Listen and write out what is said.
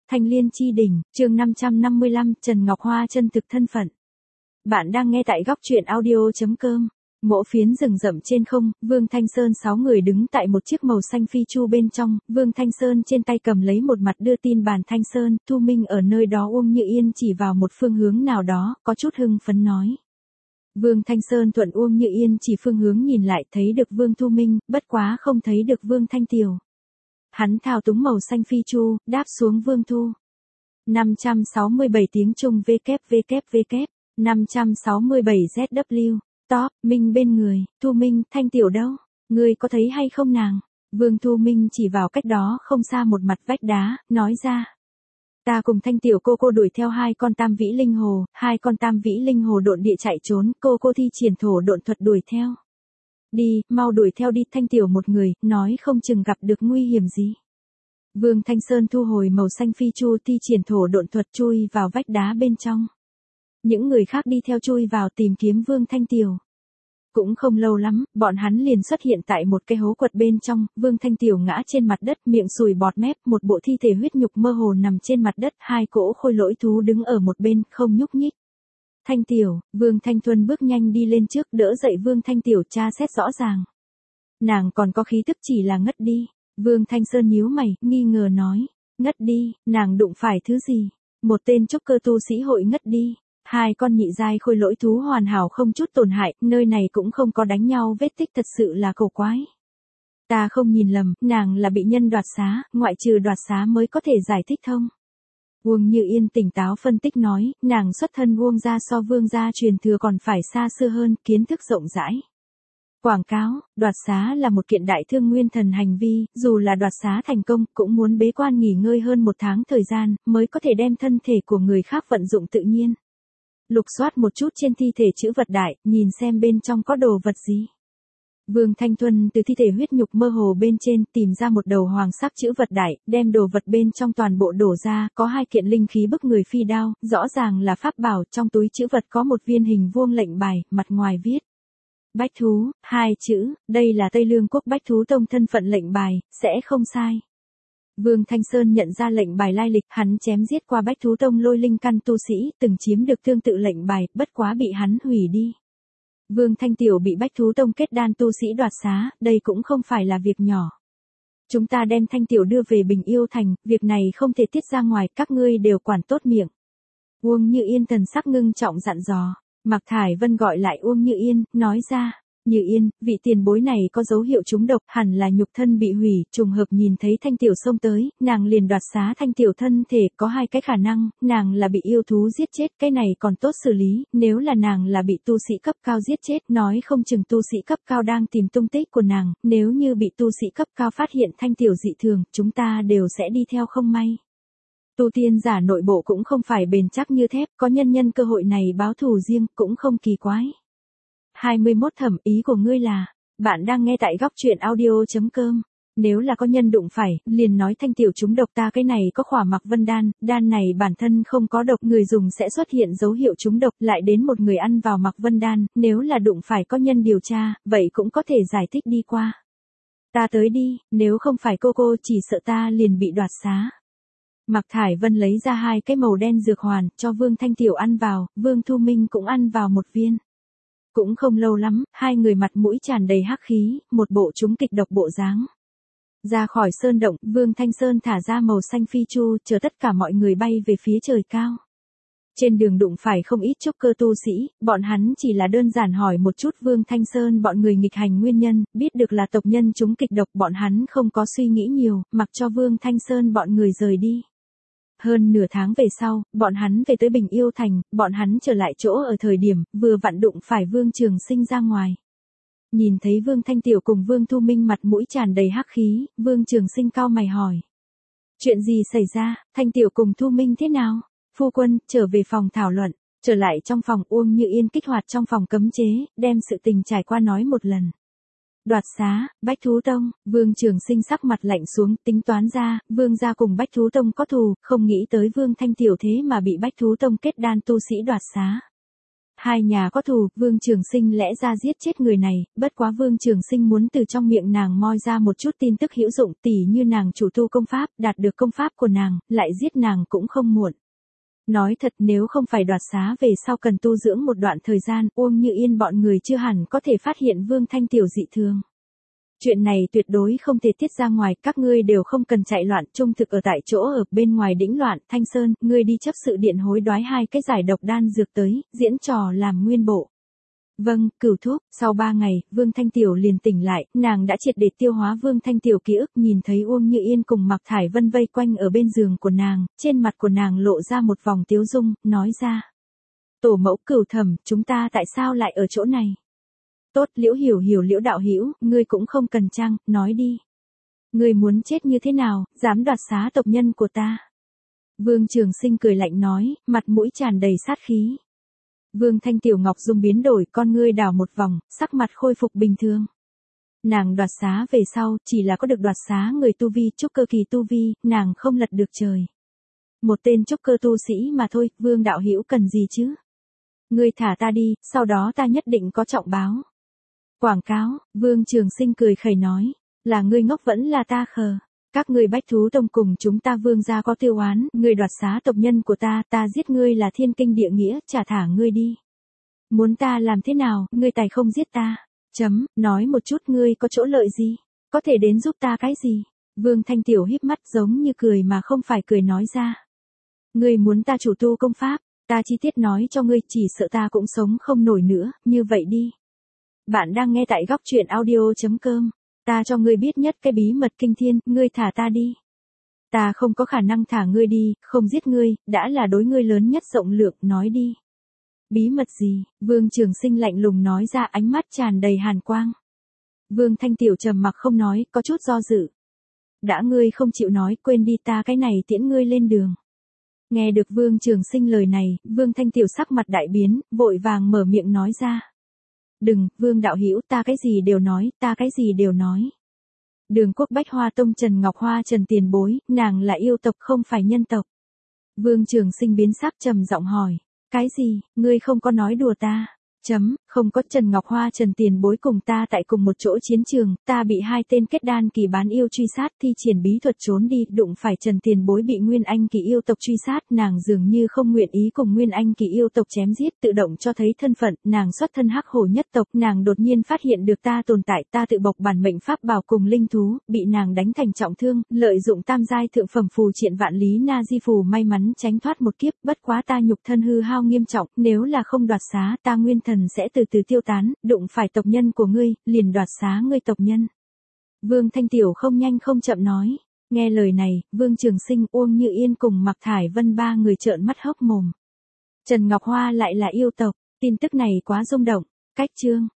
Thanh Liên Chi Đỉnh, chương 555, Trần Ngọc Hoa chân thực thân phận. Bạn đang nghe tại góc truyện audio.com. Mộ phiến rừng rậm trên không, Vương Thanh Sơn 6 người đứng tại một chiếc màu xanh phi chu bên trong, Vương Thanh Sơn trên tay cầm lấy một mặt đưa tin bàn Thanh Sơn, Thu Minh ở nơi đó. Uông Như Yên chỉ vào một phương hướng nào đó, có chút hưng phấn nói. Vương Thanh Sơn thuận Uông Như Yên chỉ phương hướng nhìn lại, thấy được Vương Thu Minh, bất quá không thấy được Vương Thanh Tiểu. Hắn thao túng màu xanh phi chu, đáp xuống Vương Thu. 567 tiếng Trung WWW, 567 ZW, top, Minh bên người, Thu Minh, Thanh Tiểu đâu? Ngươi có thấy hay không nàng? Vương Thu Minh chỉ vào cách đó không xa một mặt vách đá, nói ra. Ta cùng Thanh Tiểu cô đuổi theo 2 con tam vĩ linh hồ, 2 con tam vĩ linh hồ độn địa chạy trốn, cô thi triển thổ độn thuật đuổi theo. Đi, mau đuổi theo đi. Thanh Tiểu một người, nói không chừng gặp được nguy hiểm gì. Vương Thanh Sơn thu hồi màu xanh phi chu, thi triển thổ độn thuật chui vào vách đá bên trong. Những người khác đi theo chui vào tìm kiếm Vương Thanh Tiểu. Cũng không lâu lắm, bọn hắn liền xuất hiện tại một cái hố quật bên trong, Vương Thanh Tiểu ngã trên mặt đất, miệng sùi bọt mép, một bộ thi thể huyết nhục mơ hồ nằm trên mặt đất, 2 cỗ khôi lỗi thú đứng ở một bên, không nhúc nhích. Thanh Tiểu, Vương Thanh Thuần bước nhanh đi lên trước, đỡ dậy Vương Thanh Tiểu, tra xét rõ ràng. Nàng còn có khí tức, chỉ là ngất đi. Vương Thanh Sơn nhíu mày, nghi ngờ nói, ngất đi, nàng đụng phải thứ gì? Một tên trúc cơ tu sĩ hội ngất đi. 2 con nhị giai khôi lỗi thú hoàn hảo không chút tổn hại, nơi này cũng không có đánh nhau vết tích, thật sự là cổ quái. Ta không nhìn lầm, nàng là bị nhân đoạt xá, ngoại trừ đoạt xá mới có thể giải thích thông. Uông Như Yên tỉnh táo phân tích nói, nàng xuất thân Uông gia so Vương gia truyền thừa còn phải xa xưa hơn, kiến thức rộng rãi. Quảng cáo, đoạt xá là một kiện đại thương nguyên thần hành vi, dù là đoạt xá thành công, cũng muốn bế quan nghỉ ngơi hơn 1 tháng thời gian, mới có thể đem thân thể của người khác vận dụng tự nhiên. Lục soát một chút trên thi thể chữ vật đại, nhìn xem bên trong có đồ vật gì. Vương Thanh Thuần từ thi thể huyết nhục mơ hồ bên trên tìm ra một đầu hoàng sắc chữ vật đại, đem đồ vật bên trong toàn bộ đổ ra, có 2 kiện linh khí bức người phi đao, rõ ràng là pháp bảo, trong túi chữ vật có một viên hình vuông lệnh bài, mặt ngoài viết. Bách thú, 2 chữ, đây là Tây Lương quốc Bách thú tông thân phận lệnh bài, sẽ không sai. Vương Thanh Sơn nhận ra lệnh bài lai lịch, hắn chém giết qua Bách thú tông lôi linh căn tu sĩ, từng chiếm được tương tự lệnh bài, bất quá bị hắn hủy đi. Vương Thanh Tiểu bị Bách thú tông kết đan tu sĩ đoạt xá, đây cũng không phải là việc nhỏ. Chúng ta đem Thanh Tiểu đưa về Bình Yêu Thành, việc này không thể tiết ra ngoài, các ngươi đều quản tốt miệng. Uông Như Yên thần sắc ngưng trọng dặn dò. Mạc Thải Vân gọi lại Uông Như Yên, nói ra, Như Yên, vị tiền bối này có dấu hiệu trúng độc, hẳn là nhục thân bị hủy, trùng hợp nhìn thấy Thanh Tiểu xông tới, nàng liền đoạt xá Thanh Tiểu thân thể, có 2 cái khả năng, nàng là bị yêu thú giết chết, cái này còn tốt xử lý, nếu là nàng là bị tu sĩ cấp cao giết chết, nói không chừng tu sĩ cấp cao đang tìm tung tích của nàng, nếu như bị tu sĩ cấp cao phát hiện Thanh Tiểu dị thường, chúng ta đều sẽ đi theo không may. Tu tiên giả nội bộ cũng không phải bền chắc như thép, có nhân cơ hội này báo thù riêng, cũng không kỳ quái. 21 Thẩm, ý của ngươi là, bạn đang nghe tại góc truyện audio.com. Nếu là có nhân đụng phải, liền nói Thanh Tiểu trúng độc, ta cái này có khỏa Mạc Vân đan, đan này bản thân không có độc, người dùng sẽ xuất hiện dấu hiệu trúng độc, lại đến một người ăn vào Mạc Vân đan, nếu là đụng phải có nhân điều tra, vậy cũng có thể giải thích đi qua. Ta tới đi, nếu không phải cô chỉ sợ ta liền bị đoạt xá. Mạc Thải Vân lấy ra 2 cái màu đen dược hoàn, cho Vương Thanh Tiểu ăn vào, Vương Thu Minh cũng ăn vào 1 viên. Cũng không lâu lắm, 2 người mặt mũi tràn đầy hắc khí, một bộ chúng kịch độc bộ dáng. Ra khỏi sơn động, Vương Thanh Sơn thả ra màu xanh phi chu, chờ tất cả mọi người bay về phía trời cao. Trên đường đụng phải không ít trúc cơ tu sĩ, bọn hắn chỉ là đơn giản hỏi một chút Vương Thanh Sơn bọn người nghịch hành nguyên nhân, biết được là tộc nhân chúng kịch độc, bọn hắn không có suy nghĩ nhiều, mặc cho Vương Thanh Sơn bọn người rời đi. Hơn nửa tháng về sau, bọn hắn về tới Bình Yêu Thành, bọn hắn trở lại chỗ ở thời điểm, vừa vặn đụng phải Vương Trường Sinh ra ngoài. Nhìn thấy Vương Thanh Tiểu cùng Vương Thu Minh mặt mũi tràn đầy hắc khí, Vương Trường Sinh cau mày hỏi. Chuyện gì xảy ra, Thanh Tiểu cùng Thu Minh thế nào? Phu quân, trở về phòng thảo luận, trở lại trong phòng. Uông Như Yên kích hoạt trong phòng cấm chế, đem sự tình trải qua nói một lần. Đoạt xá, Bách thú tông, Vương Trường Sinh sắc mặt lạnh xuống, tính toán ra, Vương gia cùng Bách thú tông có thù, không nghĩ tới Vương Thanh Tiểu thế mà bị Bách thú tông kết đan tu sĩ đoạt xá. Hai nhà có thù, Vương Trường Sinh lẽ ra giết chết người này, bất quá Vương Trường Sinh muốn từ trong miệng nàng moi ra một chút tin tức hữu dụng, tỉ như nàng chủ tu công pháp, đạt được công pháp của nàng, lại giết nàng cũng không muộn. Nói thật, nếu không phải đoạt xá về sau cần tu dưỡng một đoạn thời gian, Uông Như Yên bọn người chưa hẳn có thể phát hiện Vương Thanh Tiểu dị thường. Chuyện này tuyệt đối không thể tiết ra ngoài, các ngươi đều không cần chạy loạn, trung thực ở tại chỗ ở bên ngoài đĩnh loạn. Thanh Sơn, ngươi đi chấp sự điện hối đoái 2 cái giải độc đan dược tới, diễn trò làm nguyên bộ. Vâng, Cửu thúc. Sau 3 ngày, Vương Thanh Tiểu liền tỉnh lại, nàng đã triệt để tiêu hóa Vương Thanh Tiểu ký ức, nhìn thấy Uông Như Yên cùng Mạc Thải Vân vây quanh ở bên giường của nàng, trên mặt của nàng lộ ra một vòng tiếu dung, nói ra. Tổ mẫu Cửu thẩm, chúng ta tại sao lại ở chỗ này? Tốt, Liễu Hiểu Hiểu, Liễu đạo hữu, ngươi cũng không cần trang, nói đi. Ngươi muốn chết như thế nào, dám đoạt xá tộc nhân của ta? Vương Trường Sinh cười lạnh nói, mặt mũi tràn đầy sát khí. Vương Thanh Tiểu Ngọc Dung biến đổi, con ngươi đảo một vòng, sắc mặt khôi phục bình thường. Nàng đoạt xá về sau, chỉ là có được đoạt xá người tu vi, trúc cơ kỳ tu vi, nàng không lật được trời. Một tên trúc cơ tu sĩ mà thôi, Vương đạo hữu cần gì chứ? Ngươi thả ta đi, sau đó ta nhất định có trọng báo. Quảng cáo, Vương Trường Sinh cười khẩy nói, là ngươi ngốc vẫn là ta khờ. Các ngươi Bách Thú Tông cùng chúng ta Vương gia có tiêu oán, ngươi đoạt xá tộc nhân của ta, ta giết ngươi là thiên kinh địa nghĩa, trả thả ngươi đi. Muốn ta làm thế nào, ngươi tài không giết ta. Nói một chút ngươi có chỗ lợi gì, có thể đến giúp ta cái gì? Vương Thanh Tiểu híp mắt giống như cười mà không phải cười nói ra. Ngươi muốn ta chủ tu công pháp, ta chi tiết nói cho ngươi, chỉ sợ ta cũng sống không nổi nữa, như vậy đi. Bạn đang nghe tại góc truyện audio.com. Ta cho ngươi biết nhất cái bí mật kinh thiên, ngươi thả ta đi. Ta không có khả năng thả ngươi đi, không giết ngươi, đã là đối ngươi lớn nhất rộng lượng, nói đi. Bí mật gì? Vương Trường Sinh lạnh lùng nói ra, ánh mắt tràn đầy hàn quang. Vương Thanh Tiểu trầm mặc không nói, có chút do dự. Đã ngươi không chịu nói, quên đi, ta cái này tiễn ngươi lên đường. Nghe được Vương Trường Sinh lời này, Vương Thanh Tiểu sắc mặt đại biến, vội vàng mở miệng nói ra. Đừng, Vương đạo hữu, ta cái gì đều nói, ta cái gì đều nói. Đường Quốc Bách Hoa Tông Trần Ngọc Hoa Trần tiền bối, nàng là yêu tộc không phải nhân tộc. Vương Trường Sinh biến sắc trầm giọng hỏi, cái gì, ngươi không có nói đùa ta? Không có. Trần Ngọc Hoa Trần tiền bối cùng ta tại cùng một chỗ chiến trường, ta bị 2 tên kết đan kỳ bán yêu truy sát, thi triển bí thuật trốn đi, đụng phải Trần tiền bối bị Nguyên Anh kỳ yêu tộc truy sát, nàng dường như không nguyện ý cùng Nguyên Anh kỳ yêu tộc chém giết, tự động cho thấy thân phận, nàng xuất thân Hắc Hổ nhất tộc, nàng đột nhiên phát hiện được ta tồn tại, ta tự bộc bản mệnh pháp bảo cùng linh thú, bị nàng đánh thành trọng thương, lợi dụng tam giai thượng phẩm phù triện vạn lý na di phù may mắn tránh thoát một kiếp, bất quá ta nhục thân hư hao nghiêm trọng, nếu là không đoạt xá, ta nguyên thần sẽ từ từ tiêu tán, đụng phải tộc nhân của ngươi, liền đoạt xá ngươi tộc nhân. Vương Thanh Tiểu không nhanh không chậm nói. Nghe lời này, Vương Trường Sinh, Uông Như Yên cùng Mạc Thải Vân 3 người trợn mắt hốc mồm. Trần Ngọc Hoa lại là yêu tộc, tin tức này quá rung động. Cách chương.